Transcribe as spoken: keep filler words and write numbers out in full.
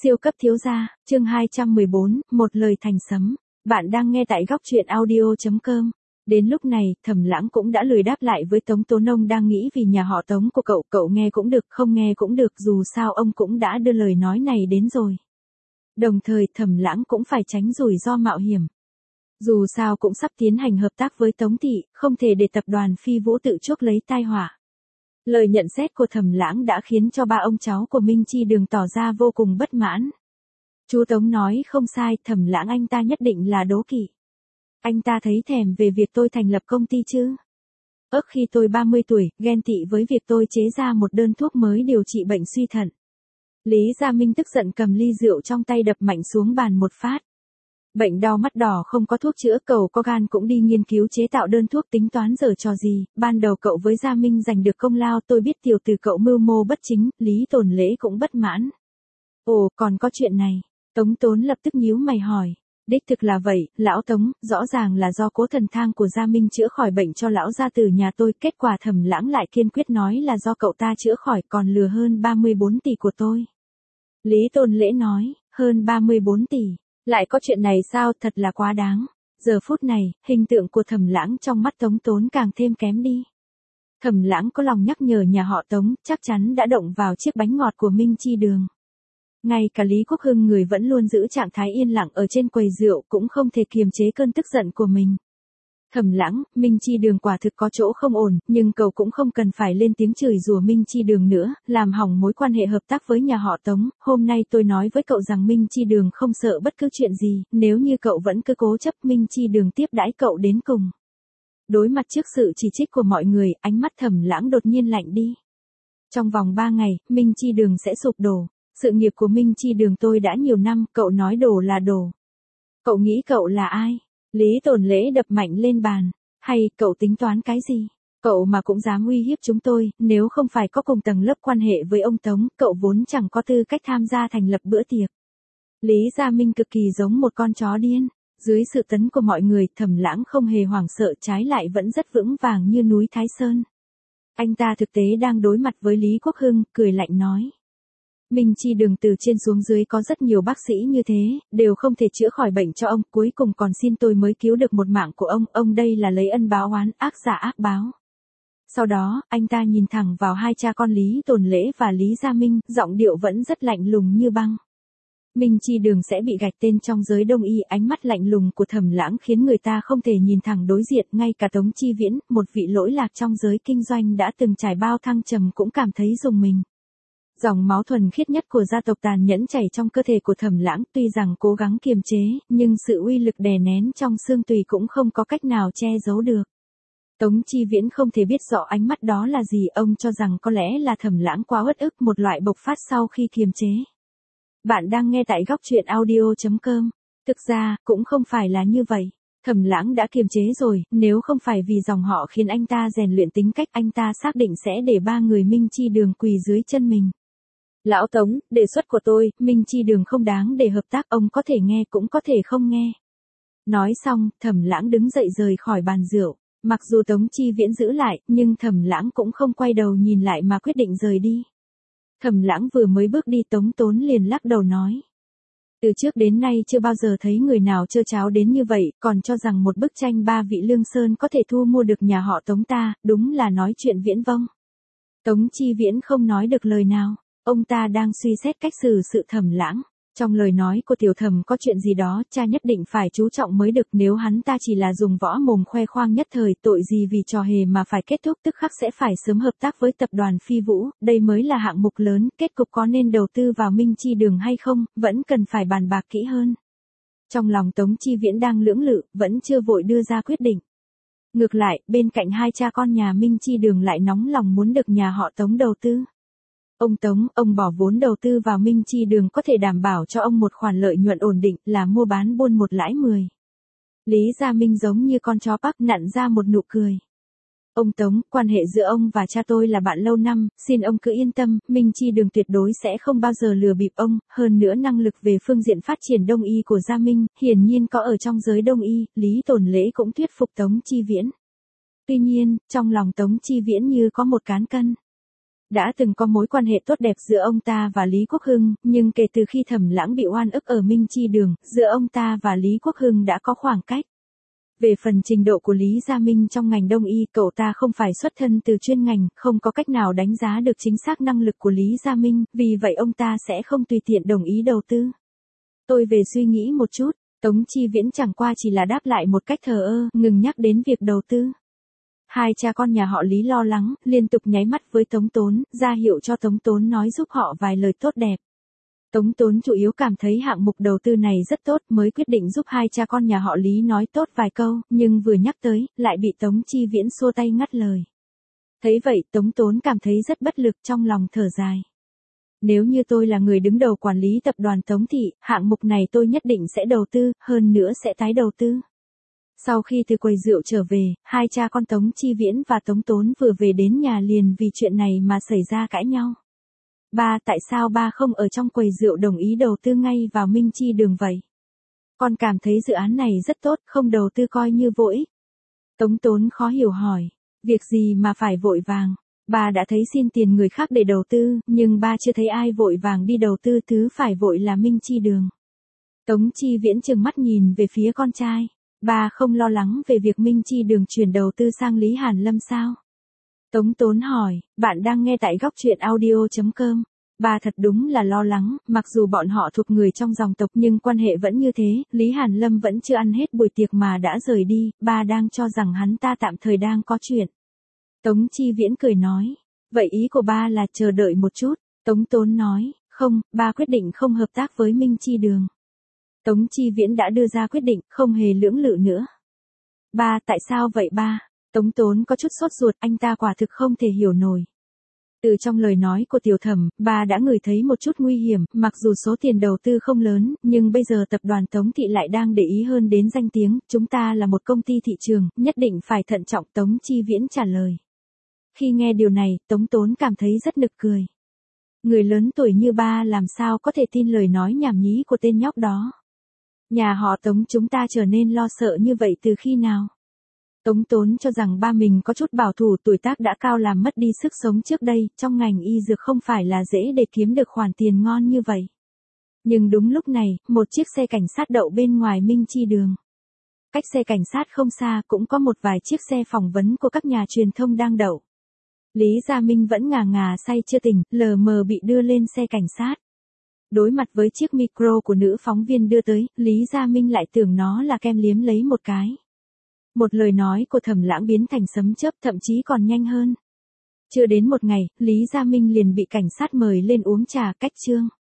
Siêu cấp thiếu gia, chương hai trăm mười bốn, một lời thành sấm. Bạn đang nghe tại góc truyện audio chấm com. Đến lúc này, Thẩm Lãng cũng đã lười đáp lại với Tống Tố Nông đang nghĩ vì nhà họ Tống của cậu, cậu nghe cũng được, không nghe cũng được, dù sao ông cũng đã đưa lời nói này đến rồi. Đồng thời, Thẩm Lãng cũng phải tránh rủi ro mạo hiểm. Dù sao cũng sắp tiến hành hợp tác với Tống thị, không thể để tập đoàn Phi Vũ tự chuốc lấy tai họa. Lời nhận xét của Thẩm Lãng đã khiến cho ba ông cháu của Minh Chi Đường tỏ ra vô cùng bất mãn. Chú Tống nói không sai, Thẩm Lãng anh ta nhất định là đố kỵ. Anh ta thấy thèm về việc tôi thành lập công ty chứ. Ước khi tôi ba mươi tuổi, ghen tị với việc tôi chế ra một đơn thuốc mới điều trị bệnh suy thận. Lý Gia Minh tức giận cầm ly rượu trong tay đập mạnh xuống bàn một phát. Bệnh đau mắt đỏ không có thuốc chữa, cậu có gan cũng đi nghiên cứu chế tạo đơn thuốc, tính toán giở trò gì, ban đầu cậu với Gia Minh giành được công lao, tôi biết tiểu tử cậu mưu mô bất chính, Lý Tồn Lễ cũng bất mãn. Ồ, còn có chuyện này, Tống Tốn lập tức nhíu mày hỏi. Đích thực là vậy, lão Tống, rõ ràng là do cố thần thang của Gia Minh chữa khỏi bệnh cho lão gia tử nhà tôi, kết quả Thẩm Lãng lại kiên quyết nói là do cậu ta chữa khỏi, còn lừa hơn ba mươi bốn tỷ của tôi. Lý Tồn Lễ nói, hơn ba mươi bốn tỷ. Lại có chuyện này sao, thật là quá đáng. Giờ phút này, hình tượng của Thẩm Lãng trong mắt Tống Tốn càng thêm kém đi. Thẩm Lãng có lòng nhắc nhở nhà họ Tống, chắc chắn đã động vào chiếc bánh ngọt của Minh Chi Đường. Ngay cả Lý Quốc Hưng, người vẫn luôn giữ trạng thái yên lặng ở trên quầy rượu, cũng không thể kiềm chế cơn tức giận của mình. Thẩm Lãng, Minh Chi Đường quả thực có chỗ không ổn, nhưng cậu cũng không cần phải lên tiếng chửi rủa Minh Chi Đường nữa, làm hỏng mối quan hệ hợp tác với nhà họ Tống. Hôm nay tôi nói với cậu rằng Minh Chi Đường không sợ bất cứ chuyện gì, nếu như cậu vẫn cứ cố chấp, Minh Chi Đường tiếp đãi cậu đến cùng. Đối mặt trước sự chỉ trích của mọi người, ánh mắt Thẩm Lãng đột nhiên lạnh đi. Trong vòng ba ngày, Minh Chi Đường sẽ sụp đổ. Sự nghiệp của Minh Chi Đường tôi đã nhiều năm, cậu nói đổ là đổ. Cậu nghĩ cậu là ai? Lý Tồn Lễ đập mạnh lên bàn. Hay, cậu tính toán cái gì? Cậu mà cũng dám uy hiếp chúng tôi, nếu không phải có cùng tầng lớp quan hệ với ông Tống, cậu vốn chẳng có tư cách tham gia thành lập bữa tiệc. Lý Gia Minh cực kỳ giống một con chó điên. Dưới sự tấn của mọi người, Thẩm Lãng không hề hoảng sợ, trái lại vẫn rất vững vàng như núi Thái Sơn. Anh ta thực tế đang đối mặt với Lý Quốc Hưng, cười lạnh nói. Minh Chi Đường từ trên xuống dưới có rất nhiều bác sĩ như thế, đều không thể chữa khỏi bệnh cho ông, cuối cùng còn xin tôi mới cứu được một mạng của ông, ông đây là lấy ân báo oán, ác giả ác báo. Sau đó, anh ta nhìn thẳng vào hai cha con Lý Tồn Lễ và Lý Gia Minh, giọng điệu vẫn rất lạnh lùng như băng. Minh Chi Đường sẽ bị gạch tên trong giới đông y, ánh mắt lạnh lùng của Thẩm Lãng khiến người ta không thể nhìn thẳng đối diện, ngay cả Tống Chi Viễn, một vị lỗi lạc trong giới kinh doanh đã từng trải bao thăng trầm cũng cảm thấy rùng mình. Dòng máu thuần khiết nhất của gia tộc tàn nhẫn chảy trong cơ thể của Thẩm Lãng, tuy rằng cố gắng kiềm chế, nhưng sự uy lực đè nén trong xương tùy cũng không có cách nào che giấu được. Tống Chi Viễn không thể biết rõ ánh mắt đó là gì, ông cho rằng có lẽ là Thẩm Lãng quá uất ức, một loại bộc phát sau khi kiềm chế. Bạn đang nghe tại góc truyện audio chấm com. Thực ra, cũng không phải là như vậy. Thẩm Lãng đã kiềm chế rồi, nếu không phải vì dòng họ khiến anh ta rèn luyện tính cách, anh ta xác định sẽ để ba người Minh Chi Đường quỳ dưới chân mình. Lão Tống, đề xuất của tôi, Minh Chi Đường không đáng để hợp tác, ông có thể nghe cũng có thể không nghe. Nói xong, Thẩm Lãng đứng dậy rời khỏi bàn rượu. Mặc dù Tống Chi Viễn giữ lại, nhưng Thẩm Lãng cũng không quay đầu nhìn lại mà quyết định rời đi. Thẩm Lãng vừa mới bước đi, Tống Tốn liền lắc đầu nói. Từ trước đến nay chưa bao giờ thấy người nào trơ tráo đến như vậy, còn cho rằng một bức tranh ba vị Lương Sơn có thể thu mua được nhà họ Tống ta, đúng là nói chuyện viễn vông. Tống Chi Viễn không nói được lời nào, ông ta đang suy xét cách xử sự Thẩm Lãng. Trong lời nói của tiểu thẩm có chuyện gì đó, cha nhất định phải chú trọng mới được, nếu hắn ta chỉ là dùng võ mồm khoe khoang nhất thời, tội gì vì trò hề mà phải kết thúc tức khắc sẽ phải sớm hợp tác với tập đoàn Phi Vũ, đây mới là hạng mục lớn, kết cục có nên đầu tư vào Minh Chi Đường hay không, vẫn cần phải bàn bạc kỹ hơn. Trong lòng Tống Chi Viễn đang lưỡng lự, vẫn chưa vội đưa ra quyết định. Ngược lại, bên cạnh hai cha con nhà Minh Chi Đường lại nóng lòng muốn được nhà họ Tống đầu tư. Ông Tống, ông bỏ vốn đầu tư vào Minh Chi Đường có thể đảm bảo cho ông một khoản lợi nhuận ổn định, là mua bán buôn một lãi mười. Lý Gia Minh giống như con chó bắp nặn ra một nụ cười. Ông Tống, quan hệ giữa ông và cha tôi là bạn lâu năm, xin ông cứ yên tâm, Minh Chi Đường tuyệt đối sẽ không bao giờ lừa bịp ông, hơn nữa năng lực về phương diện phát triển đông y của Gia Minh, hiển nhiên có ở trong giới đông y, Lý Tồn Lễ cũng thuyết phục Tống Chi Viễn. Tuy nhiên, trong lòng Tống Chi Viễn như có một cán cân. Đã từng có mối quan hệ tốt đẹp giữa ông ta và Lý Quốc Hưng, nhưng kể từ khi Thẩm Lãng bị oan ức ở Minh Chi Đường, giữa ông ta và Lý Quốc Hưng đã có khoảng cách. Về phần trình độ của Lý Gia Minh trong ngành đông y, cậu ta không phải xuất thân từ chuyên ngành, không có cách nào đánh giá được chính xác năng lực của Lý Gia Minh, vì vậy ông ta sẽ không tùy tiện đồng ý đầu tư. Tôi về suy nghĩ một chút, Tống Chi Viễn chẳng qua chỉ là đáp lại một cách thờ ơ, ngừng nhắc đến việc đầu tư. Hai cha con nhà họ Lý lo lắng, liên tục nháy mắt với Tống Tốn, ra hiệu cho Tống Tốn nói giúp họ vài lời tốt đẹp. Tống Tốn chủ yếu cảm thấy hạng mục đầu tư này rất tốt mới quyết định giúp hai cha con nhà họ Lý nói tốt vài câu, nhưng vừa nhắc tới, lại bị Tống Chi Viễn xua tay ngắt lời. Thấy vậy, Tống Tốn cảm thấy rất bất lực, trong lòng thở dài. Nếu như tôi là người đứng đầu quản lý tập đoàn Tống Thị, hạng mục này tôi nhất định sẽ đầu tư, hơn nữa sẽ tái đầu tư. Sau khi từ quầy rượu trở về, hai cha con Tống Chi Viễn và Tống Tốn vừa về đến nhà liền vì chuyện này mà xảy ra cãi nhau. Ba, tại sao ba không ở trong quầy rượu đồng ý đầu tư ngay vào Minh Chi Đường vậy? Con cảm thấy dự án này rất tốt, không đầu tư coi như vô ích. Tống Tốn khó hiểu hỏi, việc gì mà phải vội vàng? Ba đã thấy xin tiền người khác để đầu tư, nhưng ba chưa thấy ai vội vàng đi đầu tư, thứ phải vội là Minh Chi Đường. Tống Chi Viễn trừng mắt nhìn về phía con trai. Ba không lo lắng về việc Minh Chi Đường chuyển đầu tư sang Lý Hàn Lâm sao? Tống Tốn hỏi, bạn đang nghe tại góc truyện audio chấm com. Ba thật đúng là lo lắng, mặc dù bọn họ thuộc người trong dòng tộc nhưng quan hệ vẫn như thế, Lý Hàn Lâm vẫn chưa ăn hết buổi tiệc mà đã rời đi, ba đang cho rằng hắn ta tạm thời đang có chuyện. Tống Chi Viễn cười nói, vậy ý của ba là chờ đợi một chút. Tống Tốn nói, không, ba quyết định không hợp tác với Minh Chi Đường. Tống Chi Viễn đã đưa ra quyết định, không hề lưỡng lự nữa. Ba, tại sao vậy ba? Tống Tốn có chút sốt ruột, anh ta quả thực không thể hiểu nổi. Từ trong lời nói của Tiểu Thẩm, ba đã ngửi thấy một chút nguy hiểm, mặc dù số tiền đầu tư không lớn, nhưng bây giờ tập đoàn Tống Thị lại đang để ý hơn đến danh tiếng, chúng ta là một công ty thị trường, nhất định phải thận trọng. Tống Chi Viễn trả lời. Khi nghe điều này, Tống Tốn cảm thấy rất nực cười. Người lớn tuổi như ba làm sao có thể tin lời nói nhảm nhí của tên nhóc đó. Nhà họ Tống chúng ta trở nên lo sợ như vậy từ khi nào? Tống Tốn cho rằng ba mình có chút bảo thủ, tuổi tác đã cao làm mất đi sức sống trước đây, trong ngành y dược không phải là dễ để kiếm được khoản tiền ngon như vậy. Nhưng đúng lúc này, một chiếc xe cảnh sát đậu bên ngoài Minh Chi Đường. Cách xe cảnh sát không xa cũng có một vài chiếc xe phỏng vấn của các nhà truyền thông đang đậu. Lý Gia Minh vẫn ngà ngà say chưa tỉnh, lờ mờ bị đưa lên xe cảnh sát. Đối mặt với chiếc micro của nữ phóng viên đưa tới, Lý Gia Minh lại tưởng nó là kem liếm lấy một cái. Một lời nói của Thẩm Lãng biến thành sấm chớp, thậm chí còn nhanh hơn. Chưa đến một ngày, Lý Gia Minh liền bị cảnh sát mời lên uống trà cách trương.